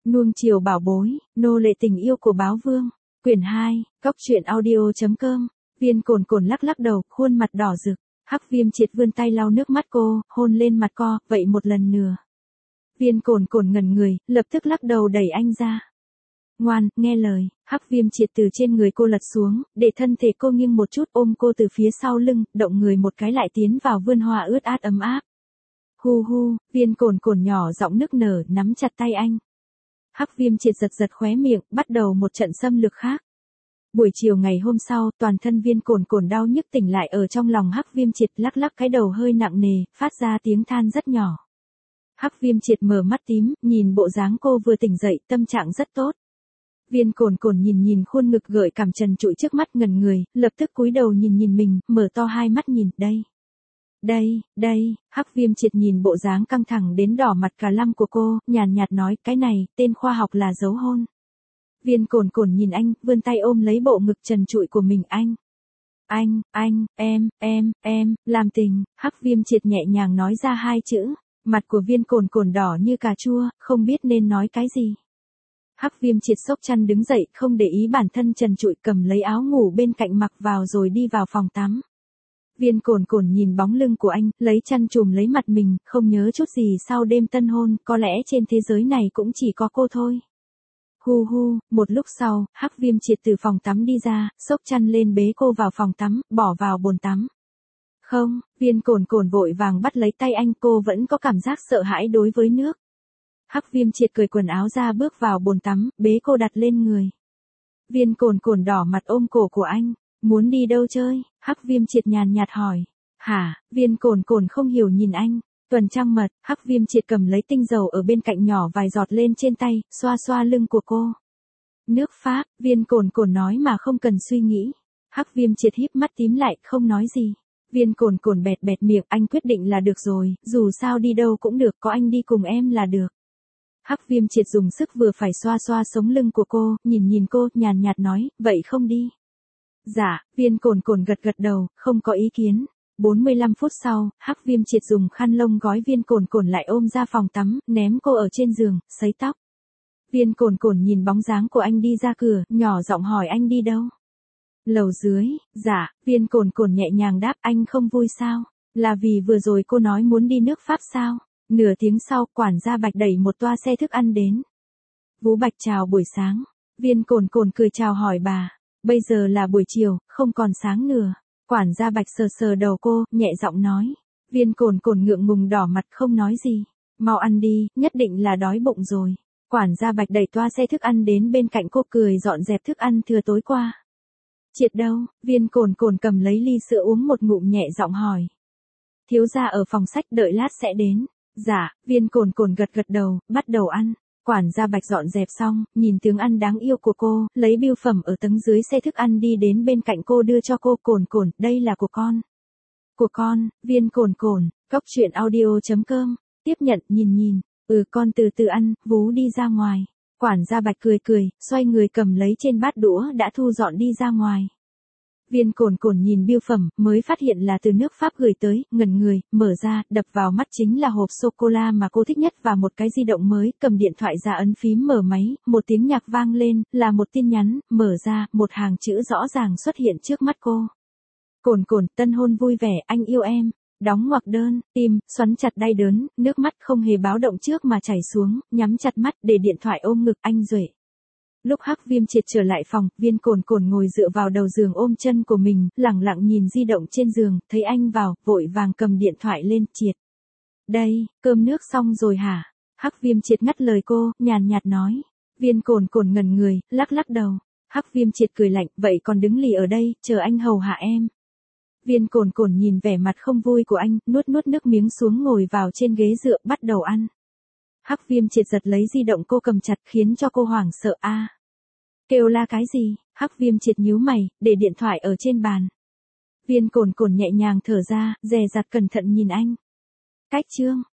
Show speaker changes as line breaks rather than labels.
Nuông chiều bảo bối, nô lệ tình yêu của báo vương. Quyển 2, Cóc truyện audio.com. Viên Cồn Cồn lắc lắc đầu, khuôn mặt đỏ rực. Hắc Viêm Triệt vươn tay lau nước mắt cô, hôn lên mặt cô, vậy một lần nữa. Viên Cồn Cồn ngẩn người, lập tức lắc đầu đẩy anh ra. Ngoan, nghe lời. Hắc Viêm Triệt từ trên người cô lật xuống, để thân thể cô nghiêng một chút, ôm cô từ phía sau lưng, động người một cái lại tiến vào vườn hoa ướt át ấm áp. Hu hu, Viên Cồn Cồn nhỏ giọng nức nở, nắm chặt tay anh. Hắc Viêm Triệt giật giật khóe miệng, bắt đầu một trận xâm lược khác. Buổi chiều ngày hôm sau, toàn thân Viên Cồn Cồn đau nhức tỉnh lại ở trong lòng Hắc Viêm Triệt, lắc lắc cái đầu hơi nặng nề, phát ra tiếng than rất nhỏ. Hắc Viêm Triệt mở mắt tím, nhìn bộ dáng cô vừa tỉnh dậy, tâm trạng rất tốt. Viên Cồn Cồn nhìn khuôn ngực gợi cảm trần trụi trước mắt, ngẩn người, lập tức cúi đầu nhìn mình, mở to hai mắt nhìn, đây, Hắc Viêm Triệt nhìn bộ dáng căng thẳng đến đỏ mặt cả lăm của cô, nhàn nhạt nói, cái này, tên khoa học là dấu hôn. Viên Cồn Cồn nhìn anh, vươn tay ôm lấy bộ ngực trần trụi của mình, em, làm tình. Hắc Viêm Triệt nhẹ nhàng nói ra hai chữ, mặt của Viên Cồn Cồn đỏ như cà chua, không biết nên nói cái gì. Hắc Viêm Triệt xốc chăn đứng dậy, không để ý bản thân trần trụi, cầm lấy áo ngủ bên cạnh mặc vào rồi đi vào phòng tắm. Viên Cồn Cồn nhìn bóng lưng của anh, lấy chăn trùm lấy mặt mình, không nhớ chút gì sau đêm tân hôn, có lẽ trên thế giới này cũng chỉ có cô thôi. Hu hu, một lúc sau, Hắc Viêm Triệt từ phòng tắm đi ra, xốc chăn lên bế cô vào phòng tắm, bỏ vào bồn tắm. Không, Viên Cồn Cồn vội vàng bắt lấy tay anh, cô vẫn có cảm giác sợ hãi đối với nước. Hắc Viêm Triệt cởi quần áo ra bước vào bồn tắm, bế cô đặt lên người. Viên Cồn Cồn đỏ mặt ôm cổ của anh, muốn đi đâu chơi? Hắc Viêm Triệt nhàn nhạt hỏi. Hả? Viên Cồn Cồn không hiểu nhìn anh. Tuần trăng mật. Hắc Viêm Triệt cầm lấy tinh dầu ở bên cạnh nhỏ vài giọt lên trên tay, xoa xoa lưng của cô. Nước Pháp. Viên Cồn Cồn nói mà không cần suy nghĩ. Hắc Viêm Triệt híp mắt tím lại, không nói gì. Viên Cồn Cồn bẹt bẹt miệng, anh quyết định là được rồi, dù sao đi đâu cũng được, có anh đi cùng em là được. Hắc Viêm Triệt dùng sức vừa phải xoa xoa sống lưng của cô, nhìn cô, nhàn nhạt nói, vậy không đi. Dạ, Viên Cồn Cồn gật gật đầu, không có ý kiến. 45 phút sau, Hắc Viêm Triệt dùng khăn lông gói Viên Cồn Cồn lại ôm ra phòng tắm, ném cô ở trên giường, sấy tóc. Viên Cồn Cồn nhìn bóng dáng của anh đi ra cửa, nhỏ giọng hỏi anh đi đâu. Lầu dưới. Dạ, Viên Cồn Cồn nhẹ nhàng đáp, anh không vui sao? Là vì vừa rồi cô nói muốn đi nước Pháp sao? Nửa tiếng sau, quản gia Bạch đẩy một toa xe thức ăn đến. Vú Bạch chào buổi sáng. Viên Cồn Cồn cười chào hỏi bà. Bây giờ là buổi chiều, không còn sáng nữa. Quản gia Bạch sờ sờ đầu cô, nhẹ giọng nói. Viên Cồn Cồn ngượng ngùng đỏ mặt không nói gì. Mau ăn đi, nhất định là đói bụng rồi. Quản gia Bạch đẩy toa xe thức ăn đến bên cạnh cô, cười dọn dẹp thức ăn thừa tối qua. Triệt đâu? Viên Cồn Cồn cầm lấy ly sữa uống một ngụm, nhẹ giọng hỏi. Thiếu gia ở phòng sách, đợi lát sẽ đến. Dạ, Viên Cồn Cồn gật gật đầu, bắt đầu ăn. Quản gia Bạch dọn dẹp xong, nhìn tướng ăn đáng yêu của cô, lấy bưu phẩm ở tầng dưới xe thức ăn đi đến bên cạnh cô đưa cho cô. Cồn Cồn, đây là của con. Của con. Viên Cồn Cồn. Cóc truyện audio.com. Tiếp nhận, nhìn. Con từ từ ăn, vú đi ra ngoài. Quản gia Bạch cười, xoay người cầm lấy trên bát đũa đã thu dọn đi ra ngoài. Viên Cồn Cồn nhìn bưu phẩm, mới phát hiện là từ nước Pháp gửi tới, ngẩn người, mở ra, đập vào mắt chính là hộp sô-cô-la mà cô thích nhất và một cái di động mới, cầm điện thoại ra ấn phím mở máy, một tiếng nhạc vang lên, là một tin nhắn, mở ra, một hàng chữ rõ ràng xuất hiện trước mắt cô. Cồn Cồn, tân hôn vui vẻ, anh yêu em. Đóng ngoặc đơn, tim, xoắn chặt đau đớn, nước mắt không hề báo động trước mà chảy xuống, nhắm chặt mắt, để điện thoại ôm ngực, anh Duệ. Lúc Hắc Viêm Triệt trở lại phòng, Viên Cồn Cồn ngồi dựa vào đầu giường ôm chân của mình, lẳng lặng nhìn di động trên giường, thấy anh vào, vội vàng cầm điện thoại lên. Triệt. Đây, cơm nước xong rồi hả? Hắc Viêm Triệt ngắt lời cô, nhàn nhạt nói. Viên Cồn Cồn ngẩn người, lắc đầu. Hắc Viêm Triệt cười lạnh, vậy còn đứng lì ở đây, chờ anh hầu hạ em. Viên Cồn Cồn nhìn vẻ mặt không vui của anh, nuốt nước miếng xuống, ngồi vào trên ghế dựa, bắt đầu ăn. Hắc Viêm Triệt giật lấy di động cô cầm chặt, khiến cho cô hoảng sợ. Kêu la cái gì? Hắc Viêm Triệt nhíu mày, để điện thoại ở trên bàn. Viên Cồn Cồn nhẹ nhàng thở ra, dè dặt cẩn thận nhìn anh. Cách chương.